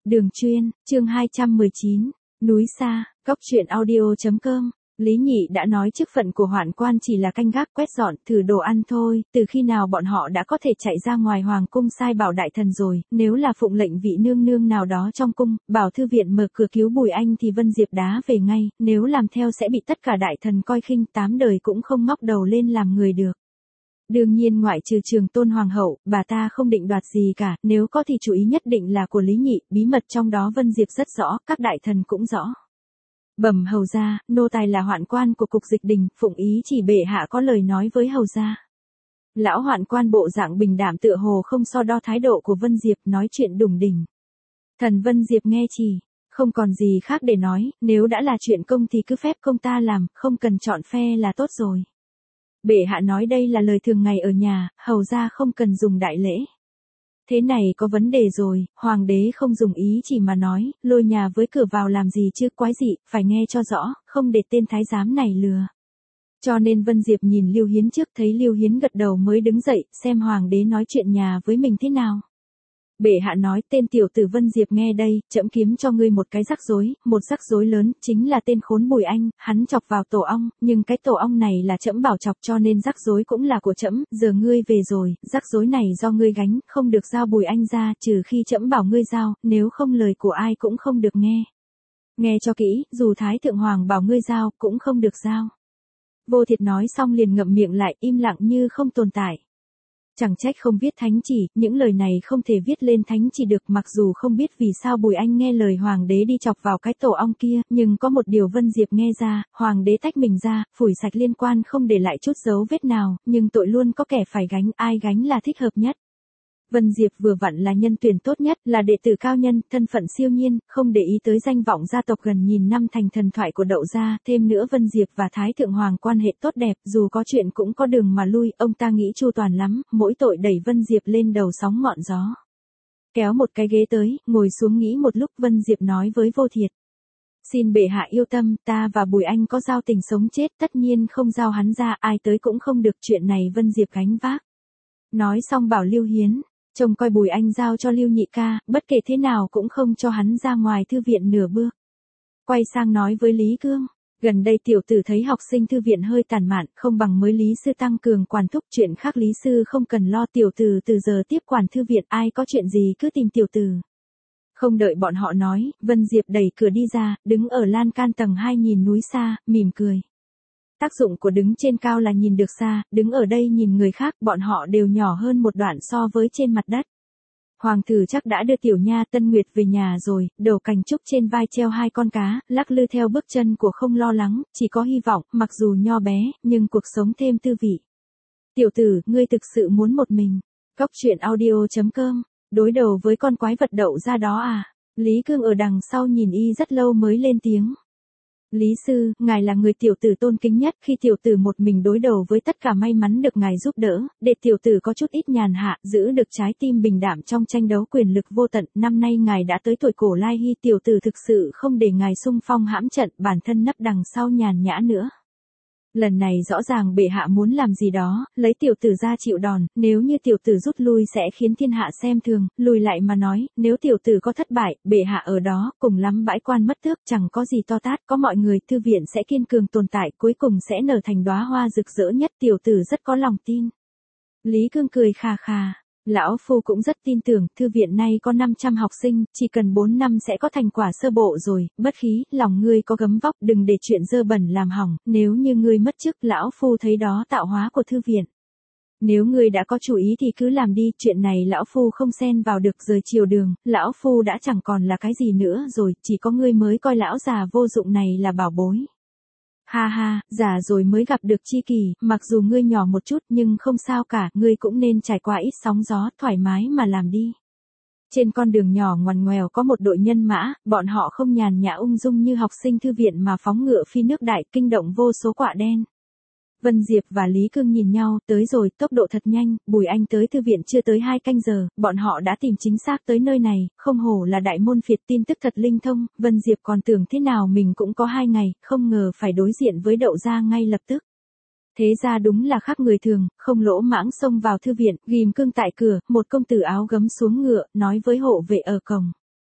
Đường Chuyên, chương 219, Núi Xa, Góc truyện audio.com. Lý Nhị đã nói chức phận của hoạn quan chỉ là canh gác quét dọn, thử đồ ăn thôi, từ khi nào bọn họ đã có thể chạy ra ngoài hoàng cung sai bảo đại thần rồi, nếu là phụng lệnh vị nương nương nào đó trong cung, bảo thư viện mở cửa cứu Bùi Anh thì Vân Diệp đá về ngay, nếu làm theo sẽ bị tất cả đại thần coi khinh, 8 đời cũng không ngóc đầu lên làm người được. Đương nhiên ngoại trừ Trường Tôn Hoàng hậu, bà ta không định đoạt gì cả, nếu có thì chủ ý nhất định là của Lý Nhị, bí mật trong đó Vân Diệp rất rõ, các đại thần cũng rõ. Bẩm hầu gia, nô tài là hoạn quan của cục dịch đình, phụng ý chỉ bệ hạ có lời nói với hầu gia. Lão hoạn quan bộ dạng bình đảm tựa hồ không so đo thái độ của Vân Diệp, nói chuyện đủng đỉnh. Thần Vân Diệp nghe chỉ, không còn gì khác để nói, nếu đã là chuyện công thì cứ phép công ta làm, không cần chọn phe là tốt rồi. Bệ hạ nói đây là lời thường ngày ở nhà, hầu gia không cần dùng đại lễ. Thế này có vấn đề rồi, hoàng đế không dùng ý chỉ mà nói, lôi nhà với cửa vào làm gì chứ, quái dị, phải nghe cho rõ, không để tên thái giám này lừa. Cho nên Vân Diệp nhìn Lưu Hiến trước, thấy Lưu Hiến gật đầu mới đứng dậy, xem hoàng đế nói chuyện nhà với mình thế nào. Bệ hạ nói, tên tiểu tử Vân Diệp nghe đây, trẫm kiếm cho ngươi một cái rắc rối, một rắc rối lớn, chính là tên khốn Bùi Anh, hắn chọc vào tổ ong, nhưng cái tổ ong này là trẫm bảo chọc cho nên rắc rối cũng là của trẫm, giờ ngươi về rồi, rắc rối này do ngươi gánh, không được giao Bùi Anh ra, trừ khi trẫm bảo ngươi giao, nếu không lời của ai cũng không được nghe. Nghe cho kỹ, dù Thái Thượng Hoàng bảo ngươi giao, cũng không được giao. Vô Thiệt nói xong liền ngậm miệng lại, im lặng như không tồn tại. Chẳng trách không viết thánh chỉ, những lời này không thể viết lên thánh chỉ được, mặc dù không biết vì sao Bùi Anh nghe lời hoàng đế đi chọc vào cái tổ ong kia, nhưng có một điều Vân Diệp nghe ra, hoàng đế tách mình ra, phủi sạch liên quan không để lại chút dấu vết nào, nhưng tội luôn có kẻ phải gánh, ai gánh là thích hợp nhất. Vân Diệp vừa vặn là nhân tuyển tốt nhất, là đệ tử cao nhân, thân phận siêu nhiên, không để ý tới danh vọng gia tộc gần nghìn năm thành thần thoại của Đậu gia, thêm nữa Vân Diệp và Thái Thượng Hoàng quan hệ tốt đẹp, dù có chuyện cũng có đường mà lui, ông ta nghĩ chu toàn lắm, mỗi tội đẩy Vân Diệp lên đầu sóng ngọn gió. Kéo một cái ghế tới, ngồi xuống nghĩ một lúc, Vân Diệp nói với Vô Thiệt. Xin bệ hạ yêu tâm, ta và Bùi Anh có giao tình sống chết, tất nhiên không giao hắn ra, ai tới cũng không được, chuyện này Vân Diệp gánh vác. Nói xong bảo Lưu Hiến, trông coi Bùi Anh giao cho Lưu Nhị ca, bất kể thế nào cũng không cho hắn ra ngoài thư viện nửa bước. Quay sang nói với Lý Cương, gần đây tiểu tử thấy học sinh thư viện hơi tàn mạn, không bằng mới Lý sư tăng cường quản thúc, chuyện khác Lý sư không cần lo, tiểu tử từ giờ tiếp quản thư viện, ai có chuyện gì cứ tìm tiểu tử. Không đợi bọn họ nói, Vân Diệp đẩy cửa đi ra, đứng ở lan can tầng 2 nhìn núi xa, mỉm cười. Tác dụng của đứng trên cao là nhìn được xa, đứng ở đây nhìn người khác, bọn họ đều nhỏ hơn một đoạn so với trên mặt đất. Hoàng thử chắc đã đưa tiểu nha Tân Nguyệt về nhà rồi, đầu cành trúc trên vai treo 2 con cá, lắc lư theo bước chân của không lo lắng, chỉ có hy vọng, mặc dù nho bé, nhưng cuộc sống thêm tư vị. Tiểu tử, ngươi thực sự muốn một mình. Góc truyện audio.com, đối đầu với con quái vật Đậu gia đó à? Lý Cương ở đằng sau nhìn y rất lâu mới lên tiếng. Lý sư, ngài là người tiểu tử tôn kính nhất, khi tiểu tử một mình đối đầu với tất cả may mắn được ngài giúp đỡ, để tiểu tử có chút ít nhàn hạ, giữ được trái tim bình đảm trong tranh đấu quyền lực vô tận, năm nay ngài đã tới tuổi cổ lai hy, tiểu tử thực sự không để ngài xung phong hãm trận, bản thân nấp đằng sau nhàn nhã nữa. Lần này rõ ràng bệ hạ muốn làm gì đó, lấy tiểu tử ra chịu đòn, nếu như tiểu tử rút lui sẽ khiến thiên hạ xem thường, lùi lại mà nói, nếu tiểu tử có thất bại, bệ hạ ở đó, cùng lắm bãi quan mất tước, chẳng có gì to tát, có mọi người, thư viện sẽ kiên cường tồn tại, cuối cùng sẽ nở thành đóa hoa rực rỡ nhất, tiểu tử rất có lòng tin. Lý Cương cười khà khà. Lão Phu cũng rất tin tưởng, thư viện nay có 500 học sinh, chỉ cần 4 năm sẽ có thành quả sơ bộ rồi, bất khí, lòng ngươi có gấm vóc, đừng để chuyện dơ bẩn làm hỏng, nếu như ngươi mất chức, Lão Phu thấy đó tạo hóa của thư viện. Nếu ngươi đã có chủ ý thì cứ làm đi, chuyện này Lão Phu không xen vào được, rời chiều đường, Lão Phu đã chẳng còn là cái gì nữa rồi, chỉ có ngươi mới coi lão già vô dụng này là bảo bối. Ha ha, già rồi mới gặp được tri kỷ, mặc dù ngươi nhỏ một chút nhưng không sao cả, ngươi cũng nên trải qua ít sóng gió, thoải mái mà làm đi. Trên con đường nhỏ ngoằn ngoèo có một đội nhân mã, bọn họ không nhàn nhã ung dung như học sinh thư viện mà phóng ngựa phi nước đại, kinh động vô số quạ đen. Vân Diệp và Lý Cương nhìn nhau, tới rồi, tốc độ thật nhanh, Bùi Anh tới thư viện chưa tới 2 canh giờ, bọn họ đã tìm chính xác tới nơi này, không hổ là đại môn phiệt, tin tức thật linh thông, Vân Diệp còn tưởng thế nào mình cũng có 2 ngày, không ngờ phải đối diện với Đậu gia ngay lập tức. Thế ra đúng là khác người thường, không lỗ mãng xông vào thư viện, ghim cương tại cửa, một công tử áo gấm xuống ngựa, nói với hộ vệ ở cổng.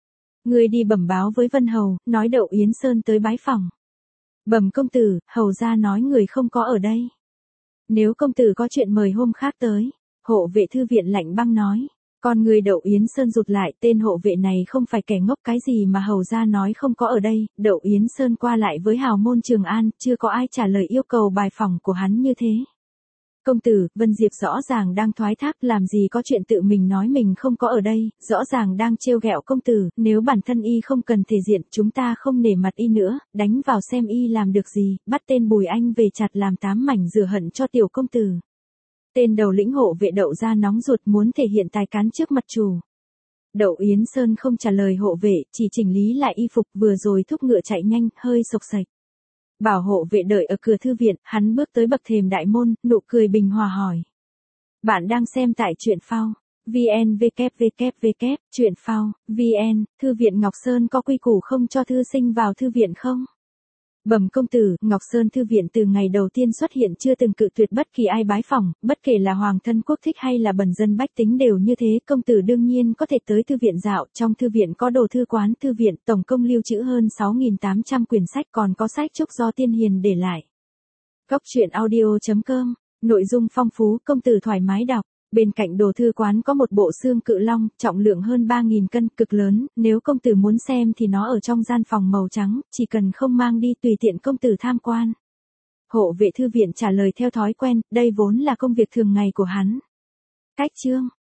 Ngươi đi bẩm báo với Vân Hầu, nói Đậu Yến Sơn tới bái phòng. Bẩm công tử, hầu gia nói người không có ở đây. Nếu công tử có chuyện mời hôm khác tới. Hộ vệ thư viện lạnh băng nói. Con người Đậu Yến Sơn rụt lại, tên hộ vệ này không phải kẻ ngốc cái gì mà hầu gia nói không có ở đây. Đậu Yến Sơn qua lại với hào môn Trường An, chưa có ai trả lời yêu cầu bài phỏng của hắn như thế. Công tử, Vân Diệp rõ ràng đang thoái thác, làm gì có chuyện tự mình nói mình không có ở đây, rõ ràng đang trêu ghẹo công tử, nếu bản thân y không cần thể diện, chúng ta không nể mặt y nữa, đánh vào xem y làm được gì, bắt tên Bùi Anh về chặt làm 8 mảnh rửa hận cho tiểu công tử. Tên đầu lĩnh hộ vệ Đậu ra nóng ruột muốn thể hiện tài cán trước mặt chủ. Đậu Yến Sơn không trả lời hộ vệ, chỉ chỉnh lý lại y phục, vừa rồi thúc ngựa chạy nhanh, hơi sộc sạch. Bảo hộ vệ đợi ở cửa thư viện, hắn bước tới bậc thềm đại môn, nụ cười bình hòa hỏi. Bạn đang xem tại truyện phao. VN www. Truyện phao, VN, Thư viện Ngọc Sơn có quy củ không cho thư sinh vào thư viện không? Bẩm công tử, Ngọc Sơn Thư viện từ ngày đầu tiên xuất hiện chưa từng cự tuyệt bất kỳ ai bái phỏng, bất kể là hoàng thân quốc thích hay là bần dân bách tính đều như thế. Công tử đương nhiên có thể tới thư viện dạo, trong thư viện có đồ thư quán thư viện, tổng cộng lưu trữ hơn 6.800 quyển sách, còn có sách trúc do tiên hiền để lại. Góc truyện audio.com, nội dung phong phú, công tử thoải mái đọc. Bên cạnh đồ thư quán có một bộ xương cự long, trọng lượng hơn 3.000 cân, cực lớn, nếu công tử muốn xem thì nó ở trong gian phòng màu trắng, chỉ cần không mang đi tùy tiện công tử tham quan. Hộ vệ thư viện trả lời theo thói quen, đây vốn là công việc thường ngày của hắn. Cách chương